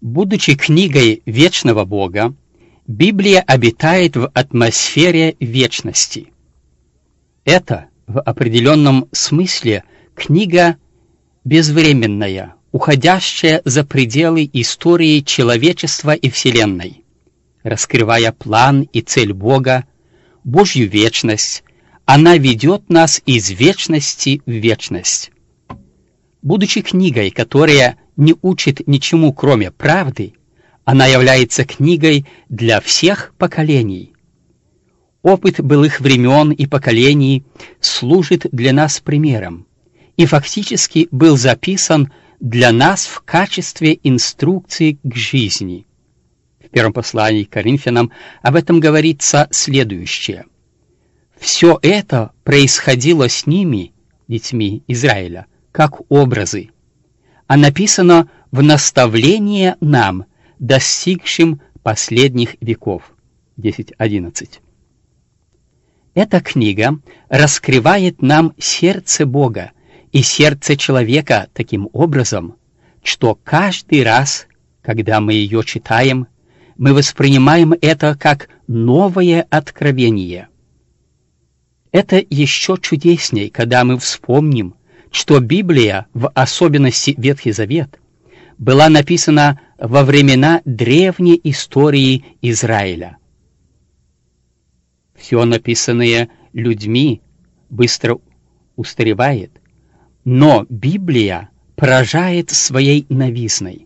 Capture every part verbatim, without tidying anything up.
Будучи книгой вечного Бога, Библия обитает в атмосфере вечности. Это, в определенном смысле, книга безвременная, уходящая за пределы истории человечества и Вселенной, раскрывая план и цель Бога, Божью вечность. Она ведет нас из вечности в вечность. Будучи книгой, которая не учит ничему, кроме правды, она является книгой для всех поколений. Опыт былых времен и поколений служит для нас примером и фактически был записан для нас в качестве инструкции к жизни. В первом послании к Коринфянам об этом говорится следующее. Все это происходило с ними, детьми Израиля, как образы, а написано в наставление нам, достигшим последних веков. десять одиннадцать. Эта книга раскрывает нам сердце Бога и сердце человека таким образом, что каждый раз, когда мы ее читаем, мы воспринимаем это как новое откровение. Это еще чудесней, когда мы вспомним, что Библия, в особенности Ветхий Завет, была написана во времена древней истории Израиля. Все написанное людьми быстро устаревает, но Библия поражает своей новизной.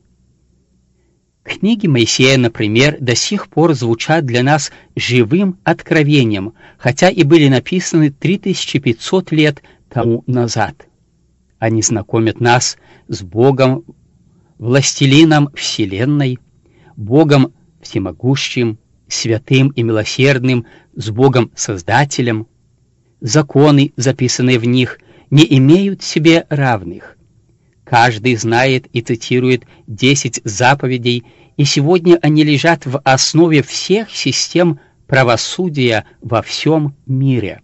Книги Моисея, например, до сих пор звучат для нас живым откровением, хотя и были написаны три тысячи пятьсот лет тому назад. Они знакомят нас с Богом, властелином Вселенной, Богом всемогущим, святым и милосердным, с Богом Создателем. Законы, записанные в них, не имеют себе равных. Каждый знает и цитирует десять заповедей, и сегодня они лежат в основе всех систем правосудия во всем мире.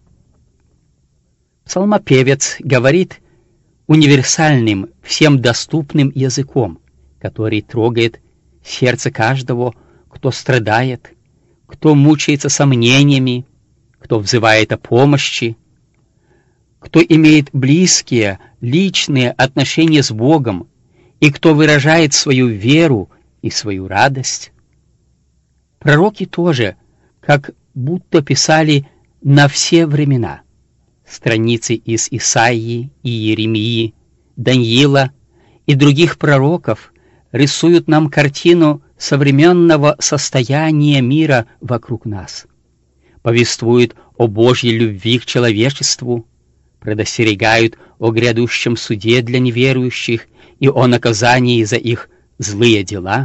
Псалмопевец говорит универсальным, всем доступным языком, который трогает сердце каждого, кто страдает, кто мучается сомнениями, кто взывает о помощи, кто имеет близкие, личные отношения с Богом и кто выражает свою веру и свою радость. Пророки тоже как будто писали на все времена. Страницы из Исаии и Иеремии, Даниила и других пророков рисуют нам картину современного состояния мира вокруг нас, повествуют о Божьей любви к человечеству, предостерегают о грядущем суде для неверующих и о наказании за их злые дела.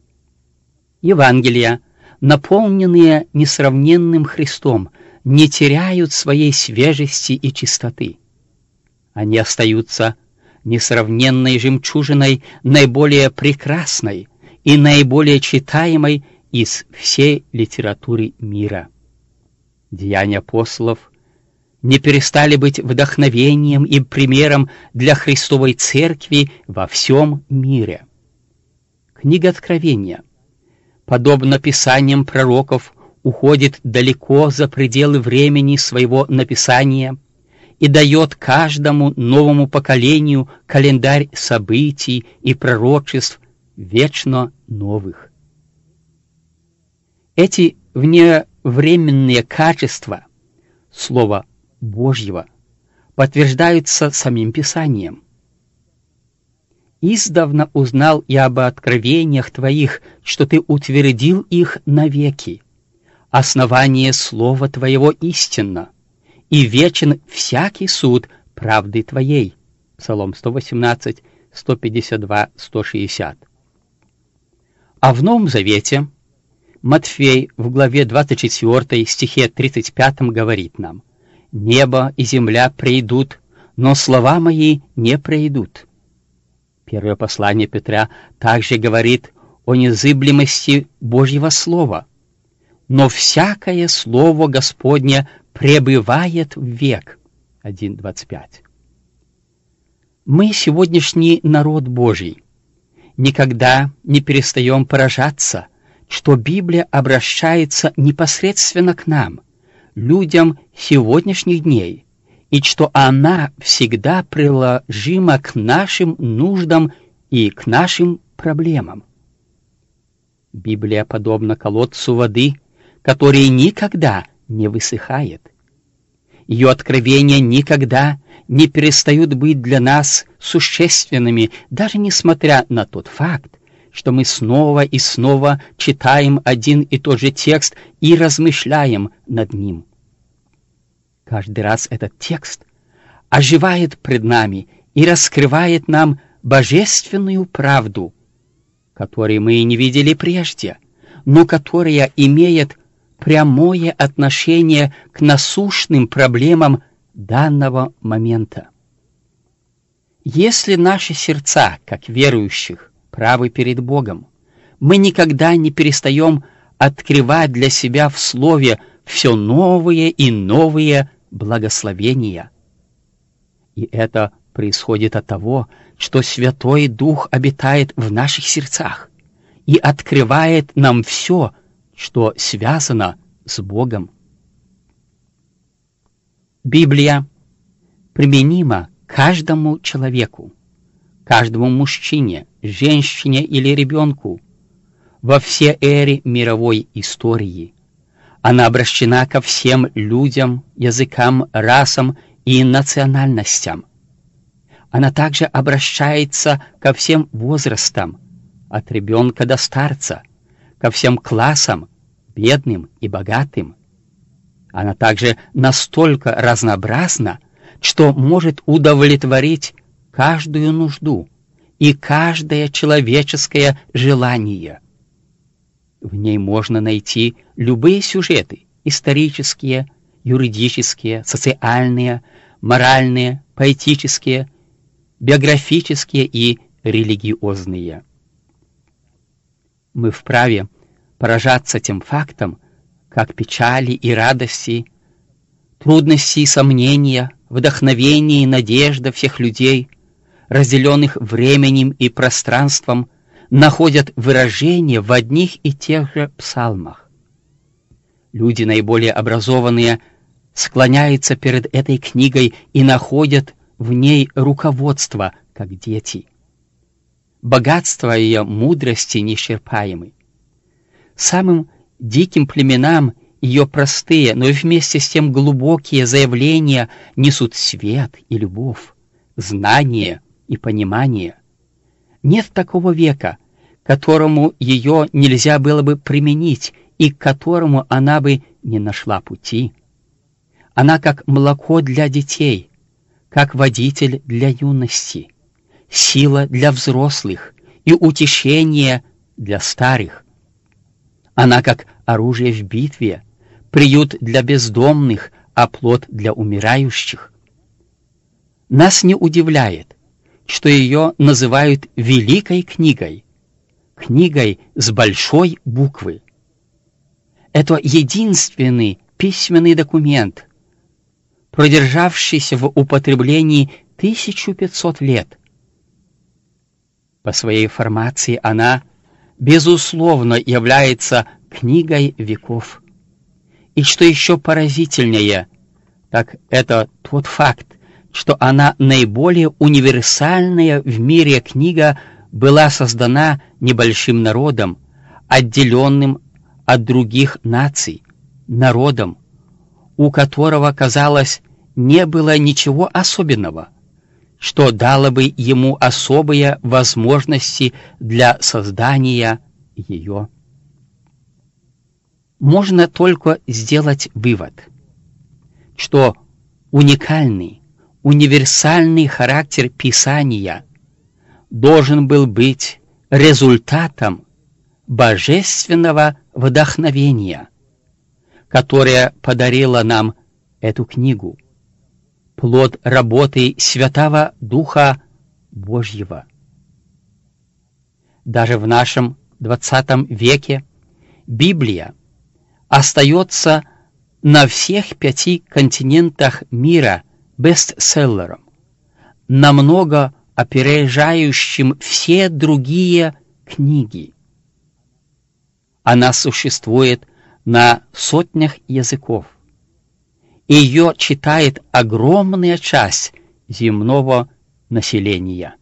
Евангелия, наполненные несравненным Христом, не теряют своей свежести и чистоты. Они остаются несравненной жемчужиной, наиболее прекрасной и наиболее читаемой из всей литературы мира. Деяния апостолов не перестали быть вдохновением и примером для Христовой Церкви во всем мире. Книга Откровения, подобно писаниям пророков, уходит далеко за пределы времени своего написания и дает каждому новому поколению календарь событий и пророчеств вечно новых. Эти вневременные качества Слова Божьего подтверждаются самим Писанием. «Издавна узнал я об откровениях Твоих, что Ты утвердил их навеки. Основание Слова Твоего истинно, и вечен всякий суд правды Твоей». Псалом сто восемнадцать, сто пятьдесят два, сто шестьдесят. А в Новом Завете Матфей в главе двадцать четвёртой, стихе тридцать пятом говорит нам: «Небо и земля пройдут, но слова мои не пройдут». Первое послание Петра также говорит о незыблемости Божьего Слова. «Но всякое Слово Господне пребывает в век». один двадцать пять. Мы сегодняшний народ Божий, никогда не перестаем поражаться, что Библия обращается непосредственно к нам, людям сегодняшних дней, и что она всегда приложима к нашим нуждам и к нашим проблемам. Библия подобна колодцу воды, который никогда не высыхает. Ее откровения никогда не перестают быть для нас существенными, даже несмотря на тот факт, что мы снова и снова читаем один и тот же текст и размышляем над ним. Каждый раз этот текст оживает пред нами и раскрывает нам божественную правду, которую мы не видели прежде, но которая имеет прямое отношение к насущным проблемам данного момента. Если наши сердца, как верующих, правы перед Богом, мы никогда не перестаем открывать для себя в Слове все новые и новые благословения. И это происходит от того, что Святой Дух обитает в наших сердцах и открывает нам все, что связано с Богом. Библия применима каждому человеку, каждому мужчине, женщине или ребенку во все эры мировой истории. Она обращена ко всем людям, языкам, расам и национальностям. Она также обращается ко всем возрастам, от ребенка до старца, ко всем классам, бедным и богатым. Она также настолько разнообразна, что может удовлетворить каждую нужду и каждое человеческое желание. В ней можно найти любые сюжеты – исторические, юридические, социальные, моральные, поэтические, биографические и религиозные. Мы вправе поражаться тем фактом, как печали и радости, трудности и сомнения, вдохновение и надежда всех людей, разделенных временем и пространством, находят выражение в одних и тех же псалмах. Люди наиболее образованные склоняются перед этой книгой и находят в ней руководство, как дети. Богатство ее мудрости неисчерпаемы. Самым диким племенам ее простые, но и вместе с тем глубокие заявления несут свет и любовь, знание и понимание. Нет такого века, которому ее нельзя было бы применить и к которому она бы не нашла пути. Она как молоко для детей, как водитель для юности, сила для взрослых и утешение для старых. Она как оружие в битве, приют для бездомных, оплот для умирающих. Нас не удивляет, что ее называют великой книгой, книгой с большой буквы. Это единственный письменный документ, продержавшийся в употреблении тысячу пятьсот лет. По своей формации она, безусловно, является книгой веков. И что еще поразительнее, так это тот факт, что она наиболее универсальная в мире книга была создана небольшим народом, отделенным от других наций, народом, у которого, казалось, не было ничего особенного, что дало бы ему особые возможности для создания ее. Можно только сделать вывод, что уникальный, универсальный характер Писания должен был быть результатом божественного вдохновения, которое подарило нам эту книгу, плод работы Святого Духа Божьего. Даже в нашем двадцатом веке Библия остается на всех пяти континентах мира бестселлером, намного опережающим все другие книги. Она существует на сотнях языков. Ее читает огромная часть земного населения.